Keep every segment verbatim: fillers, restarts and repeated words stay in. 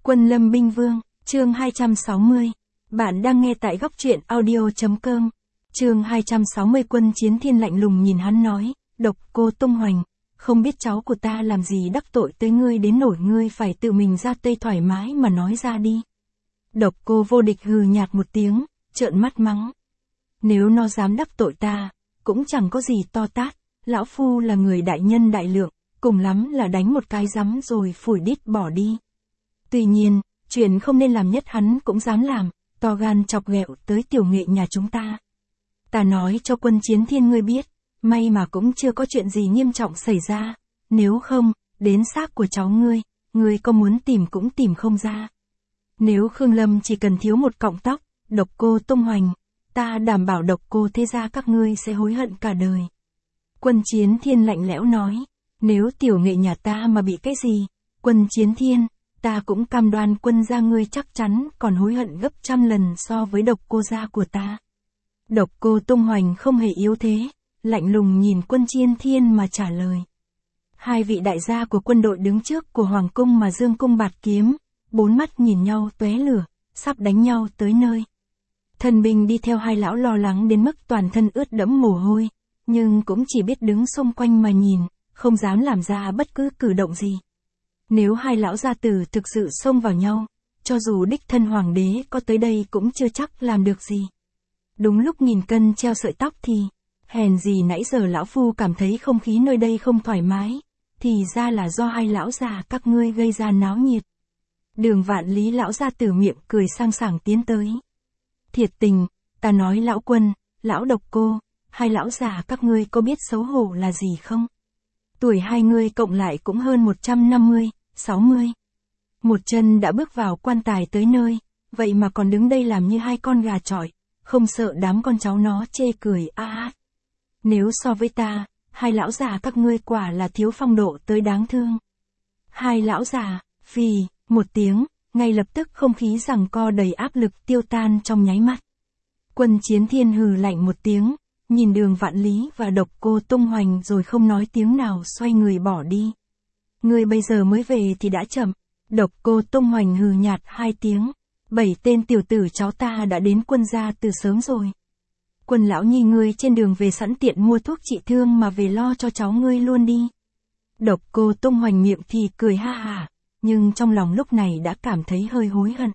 Quân Lâm Binh Vương, chương hai trăm sáu mươi. Bạn đang nghe tại góc truyện audio chấm com. Chương hai trăm sáu mươi. Quân Chiến Thiên lạnh lùng nhìn hắn nói, Độc Cô Tung Hoành, không biết cháu của ta làm gì đắc tội tới ngươi đến nổi ngươi phải tự mình ra tay thoải mái mà nói ra đi. Độc Cô Vô Địch hừ nhạt một tiếng, trợn mắt mắng. Nếu nó dám đắc tội ta, cũng chẳng có gì to tát, lão phu là người đại nhân đại lượng, cùng lắm là đánh một cái rắm rồi phủi đít bỏ đi. Tuy nhiên, chuyện không nên làm nhất hắn cũng dám làm, to gan chọc ghẹo tới tiểu nghệ nhà chúng ta. Ta nói cho Quân Chiến Thiên ngươi biết, may mà cũng chưa có chuyện gì nghiêm trọng xảy ra, nếu không, đến xác của cháu ngươi, ngươi có muốn tìm cũng tìm không ra. Nếu Khương Lâm chỉ cần thiếu một cọng tóc, Độc Cô Tung Hoành, ta đảm bảo Độc Cô thế gia các ngươi sẽ hối hận cả đời. Quân Chiến Thiên lạnh lẽo nói, nếu tiểu nghệ nhà ta mà bị cái gì, Quân Chiến Thiên, ta cũng cam đoan Quân gia ngươi chắc chắn còn hối hận gấp trăm lần so với Độc Cô gia của ta. Độc Cô Tung Hoành không hề yếu thế, lạnh lùng nhìn Quân Chiến Thiên mà trả lời. Hai vị đại gia của quân đội đứng trước của Hoàng cung mà dương cung bạt kiếm, bốn mắt nhìn nhau tóe lửa, sắp đánh nhau tới nơi. Thần binh đi theo hai lão lo lắng đến mức toàn thân ướt đẫm mồ hôi, nhưng cũng chỉ biết đứng xung quanh mà nhìn, không dám làm ra bất cứ cử động gì. Nếu hai lão gia tử thực sự xông vào nhau, cho dù đích thân hoàng đế có tới đây cũng chưa chắc làm được gì. Đúng lúc nghìn cân treo sợi tóc thì, hèn gì nãy giờ lão phu cảm thấy không khí nơi đây không thoải mái, thì ra là do hai lão già các ngươi gây ra náo nhiệt. Đường Vạn Lý lão gia tử miệng cười sang sảng tiến tới. Thiệt tình, ta nói lão Quân, lão Độc Cô, hai lão già các ngươi có biết xấu hổ là gì không? Tuổi hai người cộng lại cũng hơn một trăm năm mươi, sáu mươi. Một chân đã bước vào quan tài tới nơi, vậy mà còn đứng đây làm như hai con gà chọi, không sợ đám con cháu nó chê cười a à. Nếu so với ta, hai lão già các ngươi quả là thiếu phong độ tới đáng thương. Hai lão già, phì, một tiếng, ngay lập tức không khí giằng co đầy áp lực tiêu tan trong nháy mắt. Quân Chiến Thiên hừ lạnh một tiếng, nhìn Đường Vạn Lý và Độc Cô Tung Hoành rồi không nói tiếng nào xoay người bỏ đi. Ngươi bây giờ mới về thì đã chậm. Độc Cô Tung Hoành hừ nhạt hai tiếng. Bảy tên tiểu tử cháu ta đã đến Quân gia từ sớm rồi. Quân lão nhi ngươi trên đường về sẵn tiện mua thuốc trị thương mà về lo cho cháu ngươi luôn đi. Độc Cô Tung Hoành miệng thì cười ha hả, nhưng trong lòng lúc này đã cảm thấy hơi hối hận.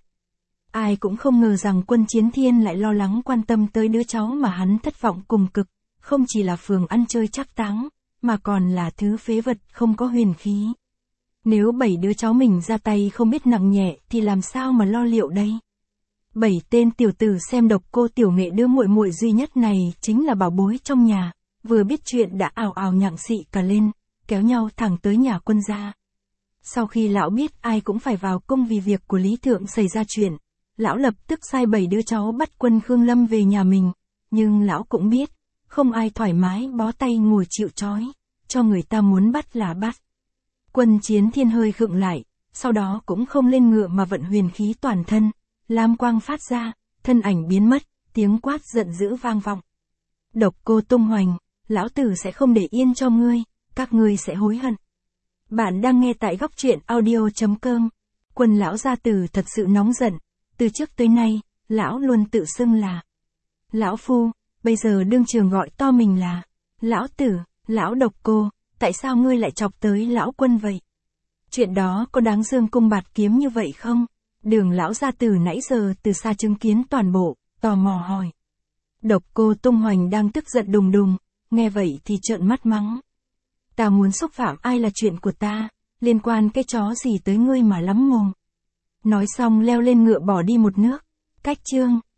Ai cũng không ngờ rằng Quân Chiến Thiên lại lo lắng quan tâm tới đứa cháu mà hắn thất vọng cùng cực, không chỉ là phường ăn chơi trác táng, mà còn là thứ phế vật không có huyền khí. Nếu bảy đứa cháu mình ra tay không biết nặng nhẹ thì làm sao mà lo liệu đây? Bảy tên tiểu tử xem Độc Cô tiểu nghệ đứa muội muội duy nhất này chính là bảo bối trong nhà, vừa biết chuyện đã ào ào nhặng xị cả lên, kéo nhau thẳng tới nhà Quân gia. Sau khi lão biết ai cũng phải vào cung vì việc của Lý Thượng xảy ra chuyện, lão lập tức sai bảy đứa cháu bắt Quân Khương Lâm về nhà mình, nhưng lão cũng biết, không ai thoải mái bó tay ngồi chịu trói, cho người ta muốn bắt là bắt. Quân Chiến Thiên hơi khựng lại, sau đó cũng không lên ngựa mà vận huyền khí toàn thân, lam quang phát ra, thân ảnh biến mất, tiếng quát giận dữ vang vọng. Độc Cô Tung Hoành, lão tử sẽ không để yên cho ngươi, các ngươi sẽ hối hận. Bạn đang nghe tại góc truyện audio chấm com. Quân lão gia tử thật sự nóng giận, từ trước tới nay, lão luôn tự xưng là lão phu, bây giờ đương trường gọi to mình là lão tử, lão Độc Cô, tại sao ngươi lại chọc tới lão Quân vậy? Chuyện đó có đáng dương cung bạt kiếm như vậy không? Đường lão gia tử nãy giờ từ xa chứng kiến toàn bộ, tò mò hỏi. Độc Cô Tung Hoành đang tức giận đùng đùng, nghe vậy thì trợn mắt mắng. Ta muốn xúc phạm ai là chuyện của ta, liên quan cái chó gì tới ngươi mà lắm mồm. Nói xong leo lên ngựa bỏ đi một nước. Cách chương.